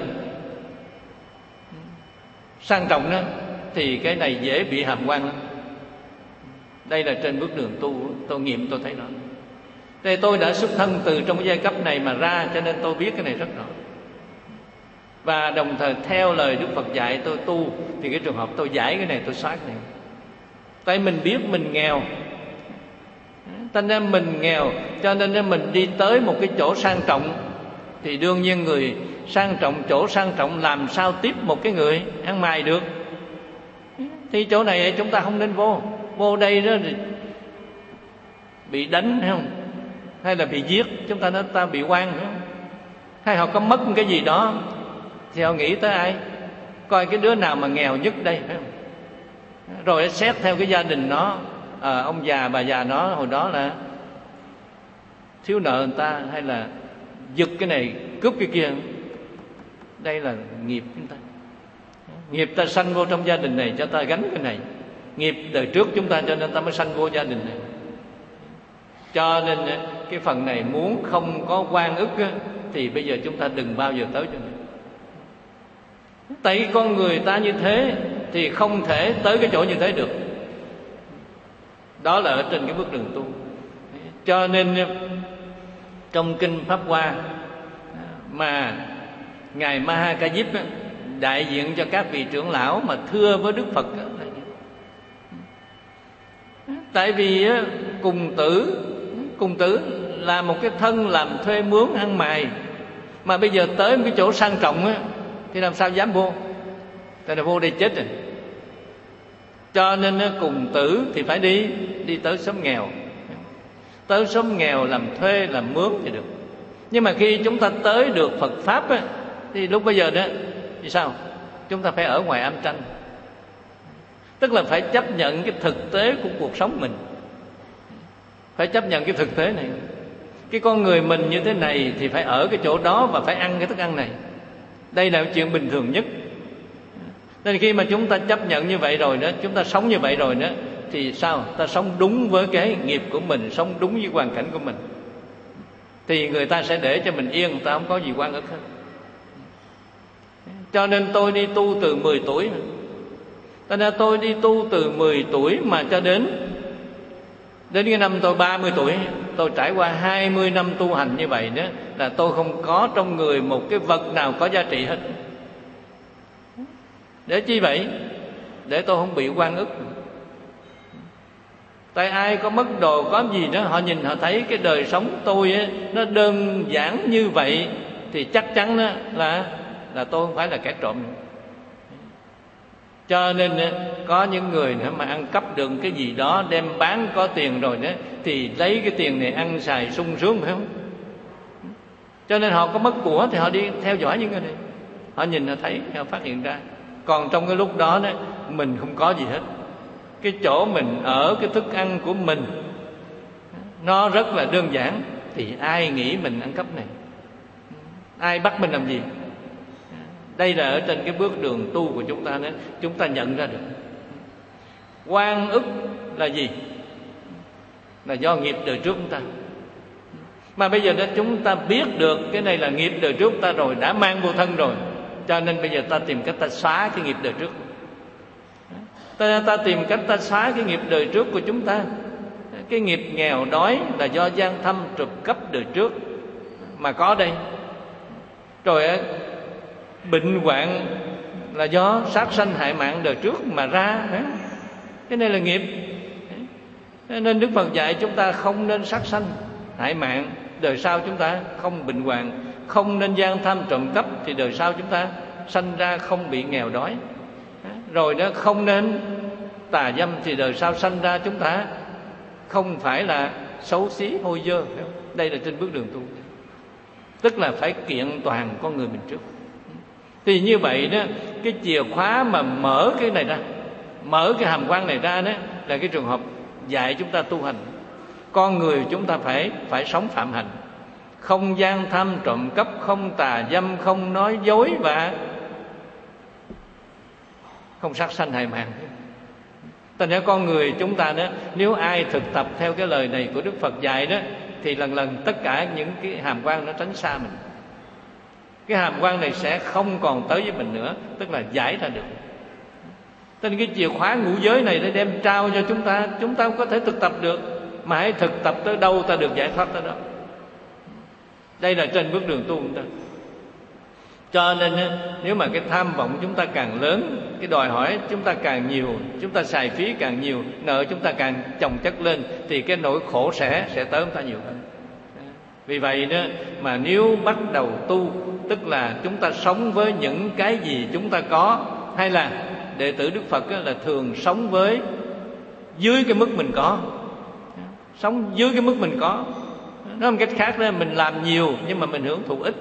sang trọng đó, thì cái này dễ bị hàm oan lắm. Đây là trên bước đường tu, tôi nghiệm tôi thấy đó. Đây tôi đã xuất thân từ trong cái giai cấp này mà ra, cho nên tôi biết cái này rất rõ. Và đồng thời theo lời Đức Phật dạy tôi tu, thì cái trường hợp tôi giải cái này, tôi xóa cái này. Tại mình biết mình nghèo, thành ra mình nghèo, cho nên mình đi tới một cái chỗ sang trọng, thì đương nhiên người sang trọng, chỗ sang trọng làm sao tiếp một cái người ăn mày được. Thì chỗ này chúng ta không nên vô. Vô đây đó thì bị đánh, hay không? Hay là bị giết, chúng ta nói ta bị oan, phải không? Hay họ có mất cái gì đó thì họ nghĩ tới ai? Coi cái đứa nào mà nghèo nhất đây, phải không? Rồi xét theo cái gia đình nó, à, ông già bà già nó hồi đó là thiếu nợ người ta, hay là giật cái này cướp cái kia. Đây là nghiệp chúng ta. Nghiệp ta sanh vô trong gia đình này cho ta gánh cái này. Nghiệp đời trước chúng ta, cho nên ta mới sanh vô gia đình này. Cho nên cái phần này muốn không có oan ức thì bây giờ chúng ta đừng bao giờ tới cho mình. Tại con người ta như thế thì không thể tới cái chỗ như thế được. Đó là ở trên cái bước đường tu. Cho nên trong kinh Pháp Hoa mà ngài Ma Ha Ca Diếp đại diện cho các vị trưởng lão mà thưa với Đức Phật, tại vì cùng tử cùng tử là một cái thân làm thuê mướn ăn mày, mà bây giờ tới một cái chỗ sang trọng á, thì làm sao dám vô? Tại là vô đây chết rồi. Cho nên cùng tử thì phải đi đi tới xóm nghèo, tới xóm nghèo làm thuê làm mướn thì được. Nhưng mà khi chúng ta tới được Phật pháp á, Thì lúc bây giờ đó thì sao? Chúng ta phải ở ngoài âm tranh, tức là phải chấp nhận cái thực tế của cuộc sống mình, phải chấp nhận cái thực tế này. Cái con người mình như thế này thì phải ở cái chỗ đó và phải ăn cái thức ăn này. Đây là chuyện bình thường nhất. Nên khi mà chúng ta chấp nhận như vậy rồi đó, chúng ta sống như vậy rồi đó, thì sao? Ta sống đúng với cái nghiệp của mình, sống đúng với hoàn cảnh của mình, thì người ta sẽ để cho mình yên, người ta không có gì oan ức hết. Cho nên tôi đi tu từ mười tuổi. Cho nên tôi đi tu từ mười tuổi mà cho đến Đến cái năm tôi ba mươi tuổi, tôi trải qua hai mươi năm tu hành như vậy đó, là tôi không có trong người một cái vật nào có giá trị hết. Để chi vậy? Để tôi không bị oan ức. Tại ai có mất đồ, có gì đó, họ nhìn họ thấy cái đời sống tôi ấy, nó đơn giản như vậy, thì chắc chắn đó là là tôi không phải là kẻ trộm. Cho nên có những người nữa mà ăn cắp được cái gì đó, đem bán có tiền rồi đó, thì lấy cái tiền này ăn xài sung sướng, phải không? Cho nên họ có mất của thì họ đi theo dõi những người này, họ nhìn họ thấy, họ phát hiện ra. Còn trong cái lúc đó đó, mình không có gì hết. Cái chỗ mình ở, cái thức ăn của mình nó rất là đơn giản, thì ai nghĩ mình ăn cắp này? Ai bắt mình làm gì? Đây là ở trên cái bước đường tu của chúng ta đó, chúng ta nhận ra được. Oan ức là gì? Là do nghiệp đời trước chúng ta. Mà bây giờ đó chúng ta biết được cái này là nghiệp đời trước ta rồi, đã mang vô thân rồi, cho nên bây giờ ta tìm cách ta xóa cái nghiệp đời trước. Ta, ta tìm cách ta xóa cái nghiệp đời trước của chúng ta. Cái nghiệp nghèo đói là do gian thâm trộm cắp đời trước mà có đây. Rồi bệnh hoạn là do sát sanh hại mạng đời trước mà ra. Cái này là nghiệp. Nên Đức Phật dạy chúng ta không nên sát sanh hại mạng, đời sau chúng ta không bệnh hoạn. Không nên gian tham trộm cắp, thì đời sau chúng ta sanh ra không bị nghèo đói. Rồi đó, không nên tà dâm, thì đời sau sanh ra chúng ta không phải là xấu xí hôi dơ. Đây là trên bước đường tu, tức là phải kiện toàn con người mình trước. Thì như vậy đó, cái chìa khóa mà mở cái này ra, mở cái hàm quan này ra đó, là cái trường hợp dạy chúng ta tu hành. Con người chúng ta phải phải sống phạm hạnh, không gian tham trộm cắp, không tà dâm, không nói dối và không sát sanh hại mạng. Thành ra con người chúng ta đó, nếu ai thực tập theo cái lời này của Đức Phật dạy đó, thì lần lần tất cả những cái hàm quan nó tránh xa mình. Cái hàm quan này sẽ không còn tới với mình nữa, tức là giải ra được. Nên cái chìa khóa ngũ giới này để đem trao cho chúng ta, chúng ta không có thể thực tập được, mà hãy thực tập tới đâu ta được giải thoát tới đó. Đây là trên bước đường tu chúng ta. Cho nên nếu mà cái tham vọng chúng ta càng lớn, cái đòi hỏi chúng ta càng nhiều, chúng ta xài phí càng nhiều, nợ chúng ta càng chồng chất lên, thì cái nỗi khổ sẽ sẽ tới chúng ta nhiều hơn. Vì vậy đó mà nếu bắt đầu tu, tức là chúng ta sống với những cái gì chúng ta có, hay là đệ tử Đức Phật là thường sống với dưới cái mức mình có, sống dưới cái mức mình có. Nói một cách khác đó, mình làm nhiều nhưng mà mình hưởng thụ ít.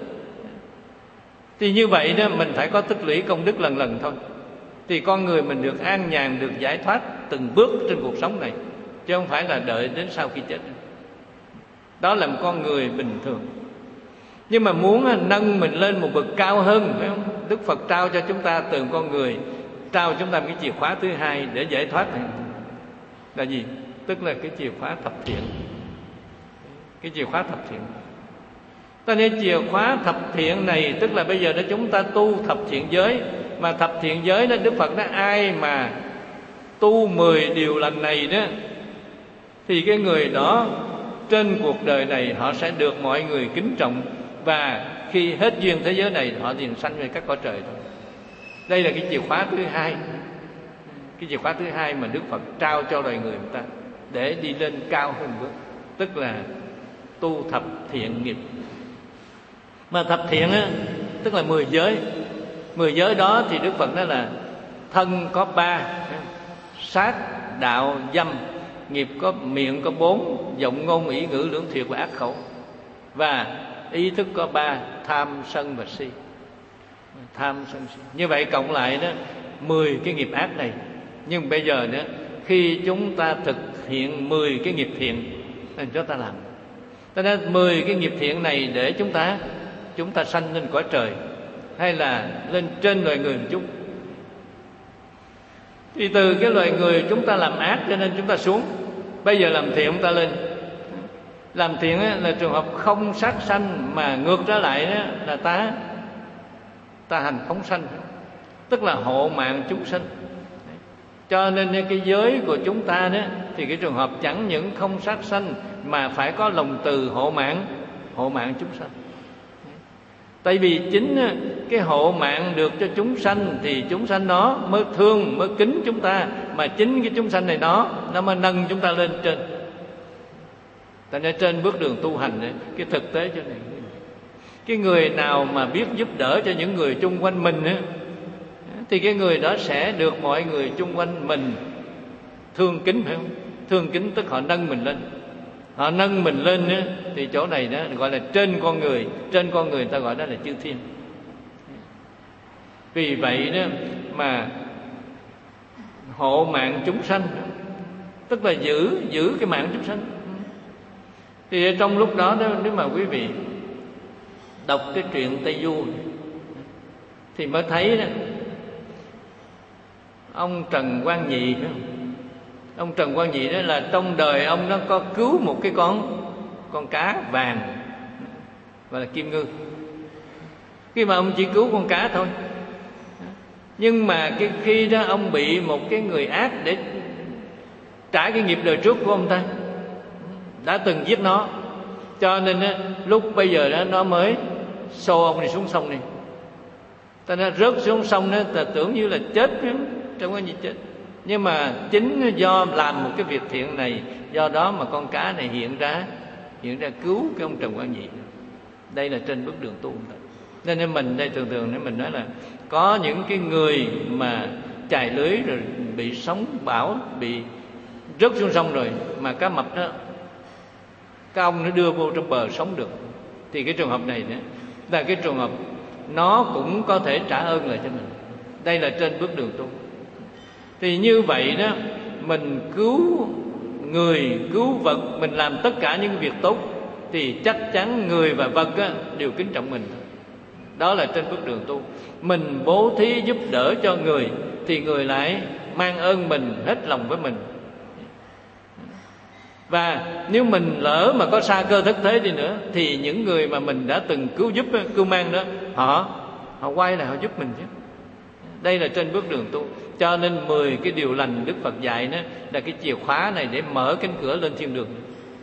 Thì như vậy đó, mình phải có tích lũy công đức lần lần thôi, thì con người mình được an nhàn, được giải thoát từng bước trên cuộc sống này, chứ không phải là đợi đến sau khi chết. Đó là một con người bình thường. Nhưng mà muốn nâng mình lên một bậc cao hơn, phải không? Đức Phật trao cho chúng ta từ con người, trao chúng ta một cái chìa khóa thứ hai để giải thoát này. Là gì? Tức là cái chìa khóa thập thiện. Cái chìa khóa thập thiện. Cho nên chìa khóa thập thiện này, tức là bây giờ đó chúng ta tu thập thiện giới. Mà thập thiện giới đó, Đức Phật nói ai mà tu mười điều lành này đó, thì cái người đó trên cuộc đời này họ sẽ được mọi người kính trọng, và khi hết duyên thế giới này họ liền sanh về các cõi trời thôi. Đây là cái chìa khóa thứ hai, cái chìa khóa thứ hai mà Đức Phật trao cho loài người ta để đi lên cao hơn bước, tức là tu thập thiện nghiệp. Mà thập thiện á, tức là mười giới. Mười giới đó thì Đức Phật nói là thân có ba: sát, đạo, dâm. Nghiệp có miệng có bốn: giọng, ngôn, ý, ngữ, lưỡng thiệt và ác khẩu. Và ý thức có ba: tham, sân và si. tham sân si. Như vậy cộng lại đó mười cái nghiệp ác này. Nhưng bây giờ nữa, khi chúng ta thực hiện mười cái nghiệp thiện nên chúng ta làm. Cho nên mười cái nghiệp thiện này để chúng ta chúng ta sanh lên cõi trời hay là lên trên loài người một chút. Thì từ cái loài người chúng ta làm ác cho nên chúng ta xuống. Bây giờ làm thiện chúng ta lên. Làm thiện là trường hợp không sát sanh, mà ngược trở lại là ta ta hành phóng sanh, tức là hộ mạng chúng sanh. Cho nên cái giới của chúng ta đó thì cái trường hợp chẳng những không sát sanh mà phải có lòng từ hộ mạng hộ mạng chúng sanh. Tại vì chính cái hộ mạng được cho chúng sanh thì chúng sanh đó mới thương, mới kính chúng ta, mà chính cái chúng sanh này nó nó mới nâng chúng ta lên trên. Tại nên trên bước đường tu hành này, cái thực tế cho này, cái người nào mà biết giúp đỡ cho những người chung quanh mình ấy, thì cái người đó sẽ được mọi người chung quanh mình thương kính, phải không? Thương kính tức họ nâng mình lên. Họ nâng mình lên ấy, thì chỗ này đó gọi là trên con người. Trên con người ta gọi đó là chư thiên. Vì vậy đó mà hộ mạng chúng sanh, tức là giữ giữ cái mạng chúng sanh. Thì trong lúc đó, đó nếu mà quý vị đọc cái truyện Tây Du thì mới thấy đó, ông Trần Quang Nhị, phải không? Ông Trần Quang Nhị đó là trong đời ông nó có cứu một cái con con cá vàng gọi là kim ngư. Khi mà ông chỉ cứu con cá thôi, nhưng mà cái khi đó ông bị một cái người ác để trả cái nghiệp đời trước của ông ta, đã từng giết nó, cho nên á, lúc bây giờ đó nó mới xô ông này xuống sông này. Ta nó rớt xuống sông đó, ta tưởng như là chết, trong cái gì chết. Nhưng mà chính do làm một cái việc thiện này, do đó mà con cá này hiện ra hiện ra cứu cái ông Trần Quang Nhị. Đây là trên bước đường tu. Nên, nên mình đây thường thường nên mình nói là có những cái người mà chài lưới rồi bị sóng bão, bị rớt xuống sông rồi, mà cá mập đó, cái ông nó đưa vô trong bờ sống được, thì cái trường hợp này nữa là cái trường hợp nó cũng có thể trả ơn lại cho mình. Đây là trên bước đường tu. Thì như vậy đó, mình cứu người, cứu vật, mình làm tất cả những việc tốt thì chắc chắn người và vật á, đều kính trọng mình. Đó là trên bước đường tu. Mình bố thí giúp đỡ cho người thì người lại mang ơn mình, hết lòng với mình. Và nếu mình lỡ mà có sa cơ thất thế đi nữa thì những người mà mình đã từng cứu giúp, cứu mang đó, họ họ quay lại họ giúp mình chứ. Đây là trên bước đường tu. Cho nên mười cái điều lành Đức Phật dạy đó là cái chìa khóa này để mở cánh cửa lên thiên đường.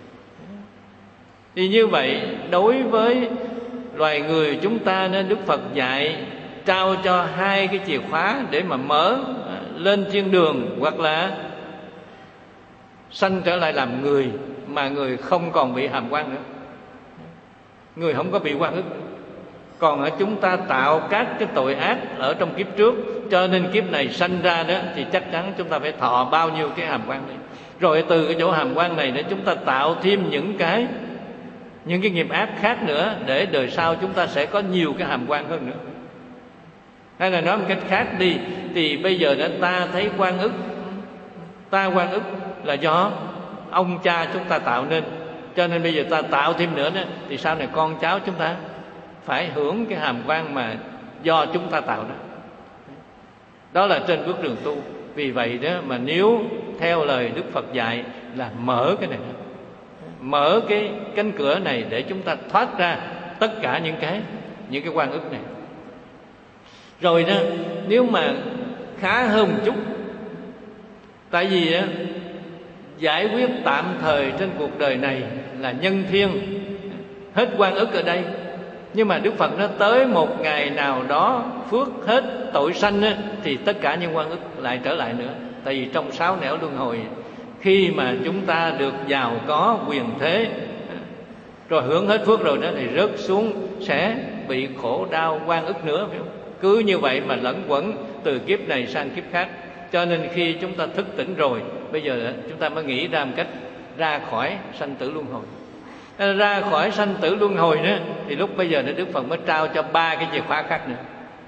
Thì như vậy đối với loài người chúng ta nên Đức Phật dạy trao cho hai cái chìa khóa để mà mở lên thiên đường, hoặc là sanh trở lại làm người, mà người không còn bị hàm quan nữa, người không có bị oan ức nữa. Còn ở chúng ta tạo các cái tội ác ở trong kiếp trước, cho nên kiếp này sanh ra đó thì chắc chắn chúng ta phải thọ bao nhiêu cái hàm quan này. Rồi từ cái chỗ hàm quan này để chúng ta tạo thêm những cái những cái nghiệp ác khác nữa, để đời sau chúng ta sẽ có nhiều cái hàm quan hơn nữa. Hay là nói một cách khác đi, thì bây giờ đã ta thấy oan ức, ta oan ức là do ông cha chúng ta tạo nên, cho nên bây giờ ta tạo thêm nữa đó, thì sau này con cháu chúng ta phải hưởng cái hàm quan mà do chúng ta tạo đó. Đó là trên bước đường tu. Vì vậy đó mà nếu theo lời Đức Phật dạy là mở cái này, mở cái cánh cửa này để chúng ta thoát ra tất cả những cái những cái oan ức này. Rồi đó, nếu mà khá hơn một chút, tại vì đó, giải quyết tạm thời trên cuộc đời này là nhân thiên, hết oan ức ở đây. Nhưng mà Đức Phật nó tới một ngày nào đó phước hết tội sanh á, thì tất cả những oan ức lại trở lại nữa. Tại vì trong sáu nẻo luân hồi, khi mà chúng ta được giàu có quyền thế rồi hưởng hết phước rồi đó, thì rớt xuống sẽ bị khổ đau oan ức nữa, phải không? Cứ như vậy mà lẫn quẩn từ kiếp này sang kiếp khác. Cho nên khi chúng ta thức tỉnh rồi, bây giờ chúng ta mới nghĩ ra một cách ra khỏi sanh tử luân hồi. Ra khỏi sanh tử luân hồi nữa, thì lúc bây giờ Đức Phật mới trao cho ba cái chìa khóa khác nữa.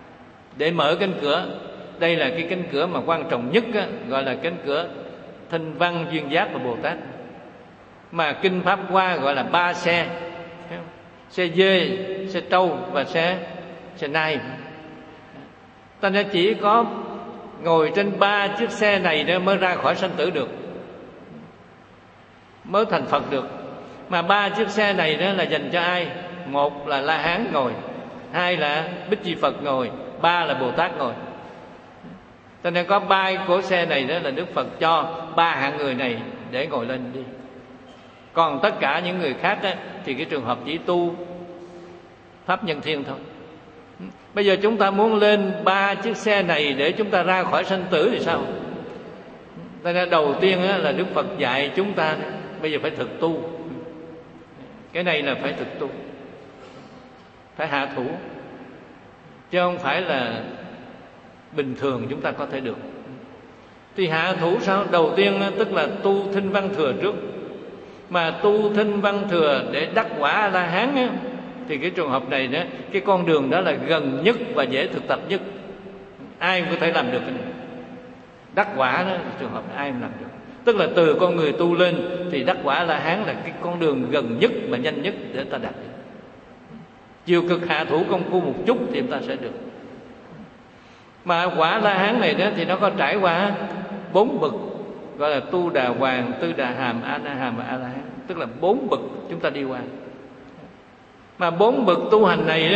để mở cánh cửa. Đây là cái cánh cửa mà quan trọng nhất á, gọi là cánh cửa Thanh Văn, Duyên Giác và Bồ Tát. Mà Kinh Pháp Hoa gọi là ba xe: xe dê, xe trâu và xe xe nai. Ta nên chỉ có ngồi trên ba chiếc xe này đó mới ra khỏi sanh tử được, mới thành Phật được. Mà ba chiếc xe này đó là dành cho ai? Một là La Hán ngồi, hai là Bích Chi Phật ngồi, ba là Bồ Tát ngồi. Cho nên có ba cỗ xe này đó là Đức Phật cho ba hạng người này để ngồi lên đi. Còn tất cả những người khác đó, thì cái trường hợp chỉ tu pháp nhân thiên thôi. Bây giờ chúng ta muốn lên ba chiếc xe này để chúng ta ra khỏi sanh tử thì sao? Cho nên đầu tiên đó là Đức Phật dạy chúng ta bây giờ phải thực tu. Cái này là phải thực tu, phải hạ thủ, chứ không phải là bình thường chúng ta có thể được. Thì hạ thủ sao? Đầu tiên đó, tức là tu Thinh Văn Thừa trước. Mà tu Thinh Văn Thừa để đắc quả A-la-hán á, thì cái trường hợp này đó, cái con đường đó là gần nhất và dễ thực tập nhất. Ai cũng có thể làm được cái này. Đắc quả đó, trường hợp ai cũng làm được. Tức là từ con người tu lên thì đắc quả A-la-hán là cái con đường gần nhất và nhanh nhất để ta đạt được. Chiều cực hạ thủ công phu một chút thì ta sẽ được. Mà quả La-hán này đó thì nó có trải qua bốn bậc, gọi là Tu Đà Hoàng, Tư Đà Hàm, A Na Hàm và A La Hán. Tức là bốn bậc chúng ta đi qua. Mà bốn bậc tu hành này đó,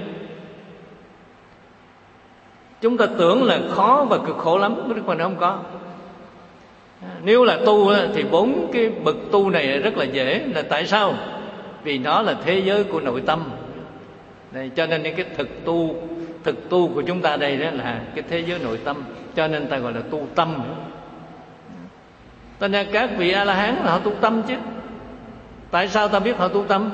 chúng ta tưởng là khó và cực khổ lắm, Đức Phật không có. Nếu là tu thì bốn cái bậc tu này rất là dễ. Là tại sao? Vì nó là thế giới của nội tâm. Đây, cho nên cái thực tu thực tu của chúng ta đây đó là cái thế giới nội tâm, cho nên ta gọi là tu tâm. Cho nên các vị A La Hán là họ tu tâm chứ. Tại sao ta biết họ tu tâm?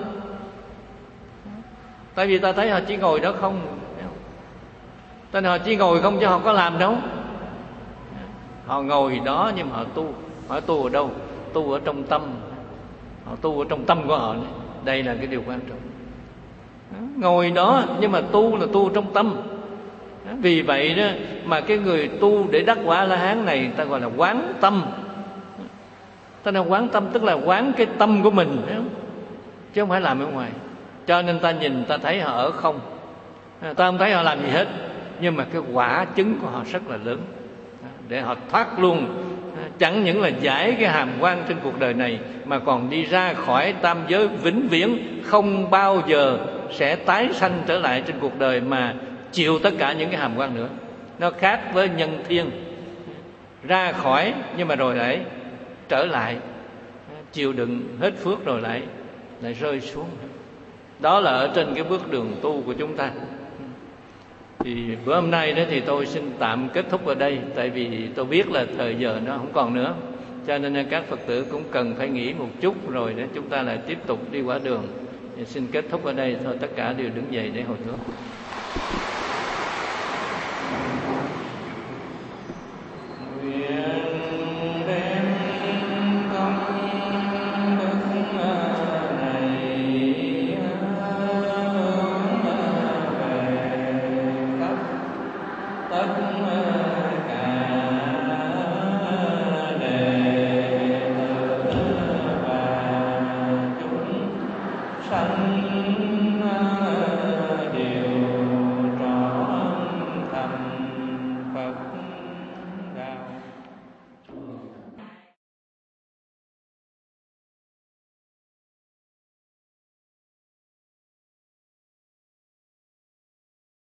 Tại vì ta thấy họ chỉ ngồi đó không. Cho nên họ chỉ ngồi không chứ họ có làm đâu. Họ ngồi đó nhưng mà họ tu. Họ tu ở đâu? Tu ở trong tâm. Họ tu ở trong tâm của họ. Đây là cái điều quan trọng. Ngồi đó nhưng mà tu là tu trong tâm. Vì vậy đó mà cái người tu để đắc quả A-la-hán này ta gọi là quán tâm. Ta nói quán tâm tức là quán cái tâm của mình, chứ không phải làm ở ngoài. Cho nên ta nhìn ta thấy họ ở không, ta không thấy họ làm gì hết, nhưng mà cái quả chứng của họ rất là lớn, để họ thoát luôn. Chẳng những là giải cái hàm quan trên cuộc đời này, mà còn đi ra khỏi tam giới vĩnh viễn, không bao giờ sẽ tái sanh trở lại trên cuộc đời, mà chịu tất cả những cái hàm quan nữa. Nó khác với nhân thiên, ra khỏi nhưng mà rồi lại trở lại, chịu đựng hết phước rồi lại lại rơi xuống. Đó là ở trên cái bước đường tu của chúng ta. Thì bữa hôm nay đó thì tôi xin tạm kết thúc ở đây, tại vì tôi biết là thời giờ nó không còn nữa, cho nên các Phật tử cũng cần phải nghỉ một chút rồi để chúng ta lại tiếp tục đi qua đường. Thì xin kết thúc ở đây thôi, tất cả đều đứng dậy để hồi hướng.